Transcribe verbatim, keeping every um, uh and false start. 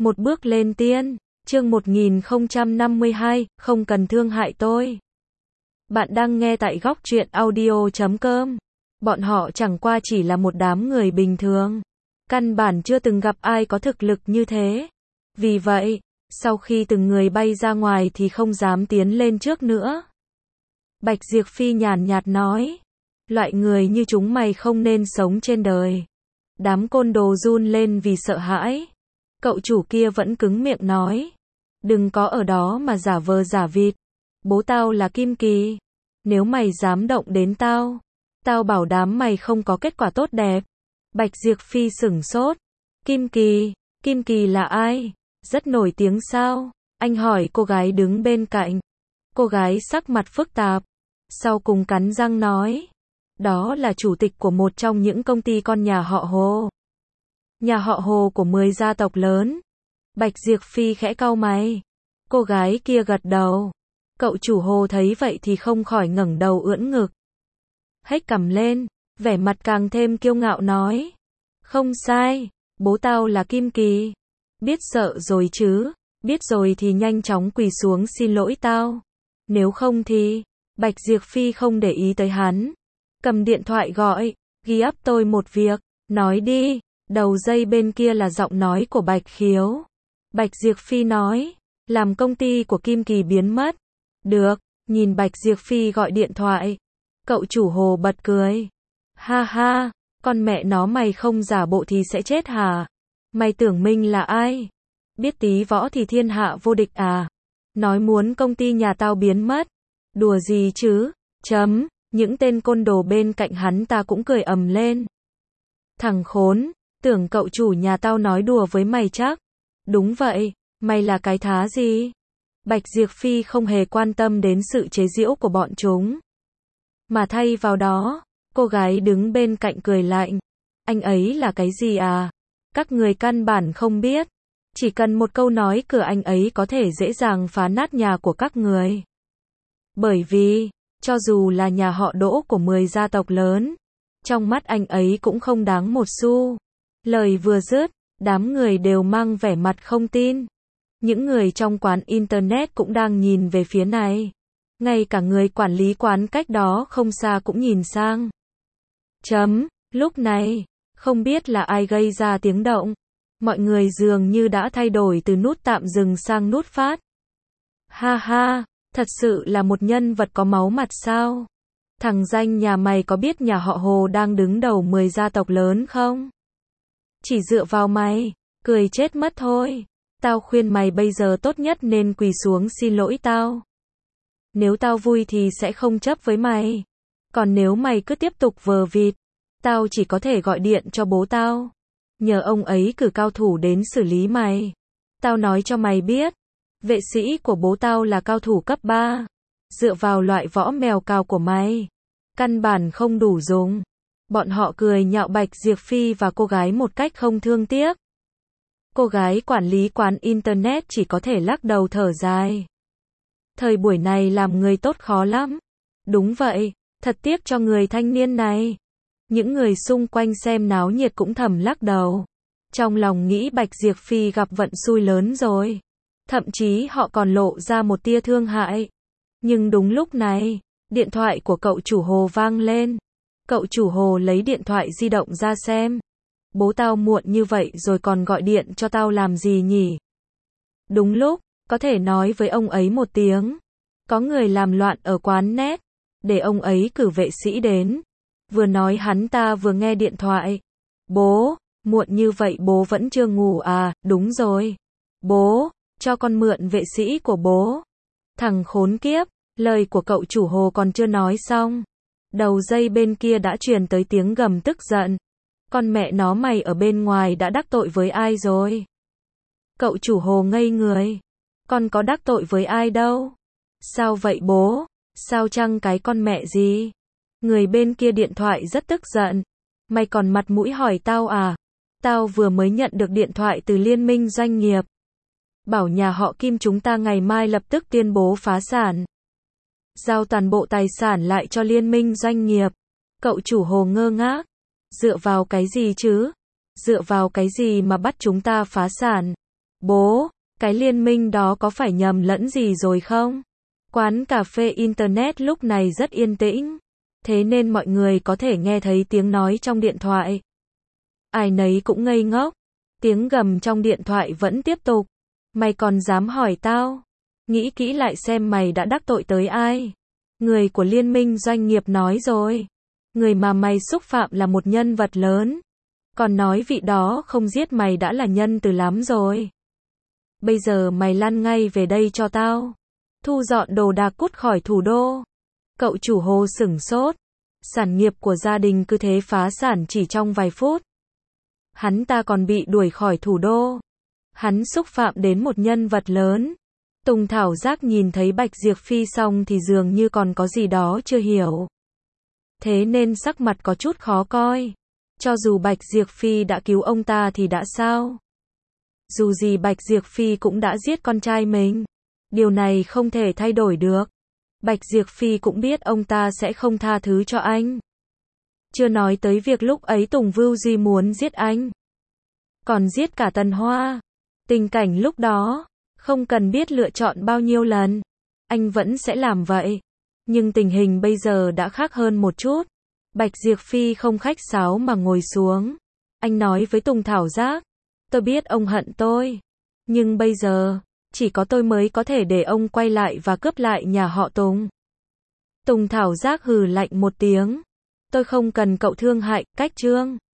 Một bước lên tiên, chương một nghìn không trăm năm mươi hai, không cần thương hại tôi. Bạn đang nghe tại góc truyện audio chấm com. Bọn họ chẳng qua chỉ là một đám người bình thường. Căn bản chưa từng gặp ai có thực lực như thế. Vì vậy, sau khi từng người bay ra ngoài thì không dám tiến lên trước nữa. Bạch Diệp Phi nhàn nhạt nói. Loại người như chúng mày không nên sống trên đời. Đám côn đồ run lên vì sợ hãi. Cậu chủ kia vẫn cứng miệng nói. Đừng có ở đó mà giả vờ giả vịt. Bố tao là Kim Kỳ. Nếu mày dám động đến tao, tao bảo đảm mày không có kết quả tốt đẹp. Bạch Diệp Phi sửng sốt. Kim Kỳ, Kim Kỳ là ai? Rất nổi tiếng sao? Anh hỏi cô gái đứng bên cạnh. Cô gái sắc mặt phức tạp. Sau cùng cắn răng nói. Đó là chủ tịch của một trong những công ty con nhà họ Hồ. Nhà họ Hồ của mười gia tộc lớn. Bạch Diệp Phi khẽ cau mày. Cô gái kia gật đầu. Cậu chủ Hồ thấy vậy thì không khỏi ngẩng đầu ưỡn ngực. Hếch cằm lên, vẻ mặt càng thêm kiêu ngạo nói. Không sai, bố tao là Kim Kỳ. Biết sợ rồi chứ, biết rồi thì nhanh chóng quỳ xuống xin lỗi tao. Nếu không thì, Bạch Diệp Phi không để ý tới hắn. Cầm điện thoại gọi, ghi ắp tôi một việc, nói đi. Đầu dây bên kia là giọng nói của Bạch Khiếu. Bạch Diệp Phi nói, làm công ty của Kim Kỳ biến mất. Được, nhìn Bạch Diệp Phi gọi điện thoại. Cậu chủ Hồ bật cười. Ha ha, con mẹ nó mày không giả bộ thì sẽ chết hả? Mày tưởng mình là ai? Biết tí võ thì thiên hạ vô địch à? Nói muốn công ty nhà tao biến mất. Đùa gì chứ? Chấm, những tên côn đồ bên cạnh hắn ta cũng cười ầm lên. Thằng khốn, tưởng cậu chủ nhà tao nói đùa với mày chắc? Đúng vậy, mày là cái thá gì? Bạch Diệp Phi không hề quan tâm đến sự chế giễu của bọn chúng. Mà thay vào đó, cô gái đứng bên cạnh cười lạnh. Anh ấy là cái gì à? Các người căn bản không biết. Chỉ cần một câu nói của anh ấy có thể dễ dàng phá nát nhà của các người. Bởi vì, cho dù là nhà họ Đỗ của mười gia tộc lớn, trong mắt anh ấy cũng không đáng một xu. Lời vừa dứt, đám người đều mang vẻ mặt không tin. Những người trong quán internet cũng đang nhìn về phía này. Ngay cả người quản lý quán cách đó không xa cũng nhìn sang. Chấm, lúc này, không biết là ai gây ra tiếng động. Mọi người dường như đã thay đổi từ nút tạm dừng sang nút phát. Ha ha, thật sự là một nhân vật có máu mặt sao? Thằng danh nhà mày có biết nhà họ Hồ đang đứng đầu mười gia tộc lớn không? Chỉ dựa vào mày, cười chết mất thôi. Tao khuyên mày bây giờ tốt nhất nên quỳ xuống xin lỗi tao. Nếu tao vui thì sẽ không chấp với mày. Còn nếu mày cứ tiếp tục vờ vịt, tao chỉ có thể gọi điện cho bố tao. Nhờ ông ấy cử cao thủ đến xử lý mày. Tao nói cho mày biết, vệ sĩ của bố tao là cao thủ cấp ba. Dựa vào loại võ mèo cào của mày, căn bản không đủ dùng. Bọn họ cười nhạo Bạch Diệp Phi và cô gái một cách không thương tiếc. Cô gái quản lý quán internet chỉ có thể lắc đầu thở dài. Thời buổi này làm người tốt khó lắm. Đúng vậy, thật tiếc cho người thanh niên này. Những người xung quanh xem náo nhiệt cũng thầm lắc đầu. Trong lòng nghĩ Bạch Diệp Phi gặp vận xui lớn rồi. Thậm chí họ còn lộ ra một tia thương hại. Nhưng đúng lúc này, điện thoại của cậu chủ Hồ vang lên. Cậu chủ Hồ lấy điện thoại di động ra xem. Bố tao muộn như vậy rồi còn gọi điện cho tao làm gì nhỉ? Đúng lúc, có thể nói với ông ấy một tiếng. Có người làm loạn ở quán net, để ông ấy cử vệ sĩ đến. Vừa nói hắn ta vừa nghe điện thoại. Bố, muộn như vậy bố vẫn chưa ngủ à? Đúng rồi. Bố, cho con mượn vệ sĩ của bố. Thằng khốn kiếp, lời của cậu chủ Hồ còn chưa nói xong. Đầu dây bên kia đã truyền tới tiếng gầm tức giận. Con mẹ nó mày ở bên ngoài đã đắc tội với ai rồi? Cậu chủ Hồ ngây người. Con có đắc tội với ai đâu? Sao vậy bố? Sao chăng cái con mẹ gì? Người bên kia điện thoại rất tức giận. Mày còn mặt mũi hỏi tao à? Tao vừa mới nhận được điện thoại từ liên minh doanh nghiệp. Bảo nhà họ Kim chúng ta ngày mai lập tức tuyên bố phá sản. Giao toàn bộ tài sản lại cho liên minh doanh nghiệp. Cậu chủ Hồ ngơ ngác. Dựa vào cái gì chứ? Dựa vào cái gì mà bắt chúng ta phá sản? Bố, cái liên minh đó có phải nhầm lẫn gì rồi không? Quán cà phê Internet lúc này rất yên tĩnh, thế nên mọi người có thể nghe thấy tiếng nói trong điện thoại. Ai nấy cũng ngây ngốc, tiếng gầm trong điện thoại vẫn tiếp tục. Mày còn dám hỏi tao? Nghĩ kỹ lại xem mày đã đắc tội tới ai. Người của liên minh doanh nghiệp nói rồi. Người mà mày xúc phạm là một nhân vật lớn. Còn nói vị đó không giết mày đã là nhân từ lắm rồi. Bây giờ mày lăn ngay về đây cho tao. Thu dọn đồ đạc cút khỏi thủ đô. Cậu chủ Hồ sửng sốt. Sản nghiệp của gia đình cứ thế phá sản chỉ trong vài phút. Hắn ta còn bị đuổi khỏi thủ đô. Hắn xúc phạm đến một nhân vật lớn. Tùng Thảo Giác nhìn thấy Bạch Diệp Phi xong thì dường như còn có gì đó chưa hiểu. Thế nên sắc mặt có chút khó coi. Cho dù Bạch Diệp Phi đã cứu ông ta thì đã sao? Dù gì Bạch Diệp Phi cũng đã giết con trai mình. Điều này không thể thay đổi được. Bạch Diệp Phi cũng biết ông ta sẽ không tha thứ cho anh. Chưa nói tới việc lúc ấy Tùng Vưu Duy muốn giết anh. Còn giết cả Tần Hoa. Tình cảnh lúc đó, không cần biết lựa chọn bao nhiêu lần, anh vẫn sẽ làm vậy. Nhưng tình hình bây giờ đã khác hơn một chút. Bạch Diệp Phi không khách sáo mà ngồi xuống. Anh nói với Tùng Thảo Giác, tôi biết ông hận tôi. Nhưng bây giờ, chỉ có tôi mới có thể để ông quay lại và cướp lại nhà họ Tùng. Tùng Thảo Giác hừ lạnh một tiếng. Tôi không cần cậu thương hại, cách Trương.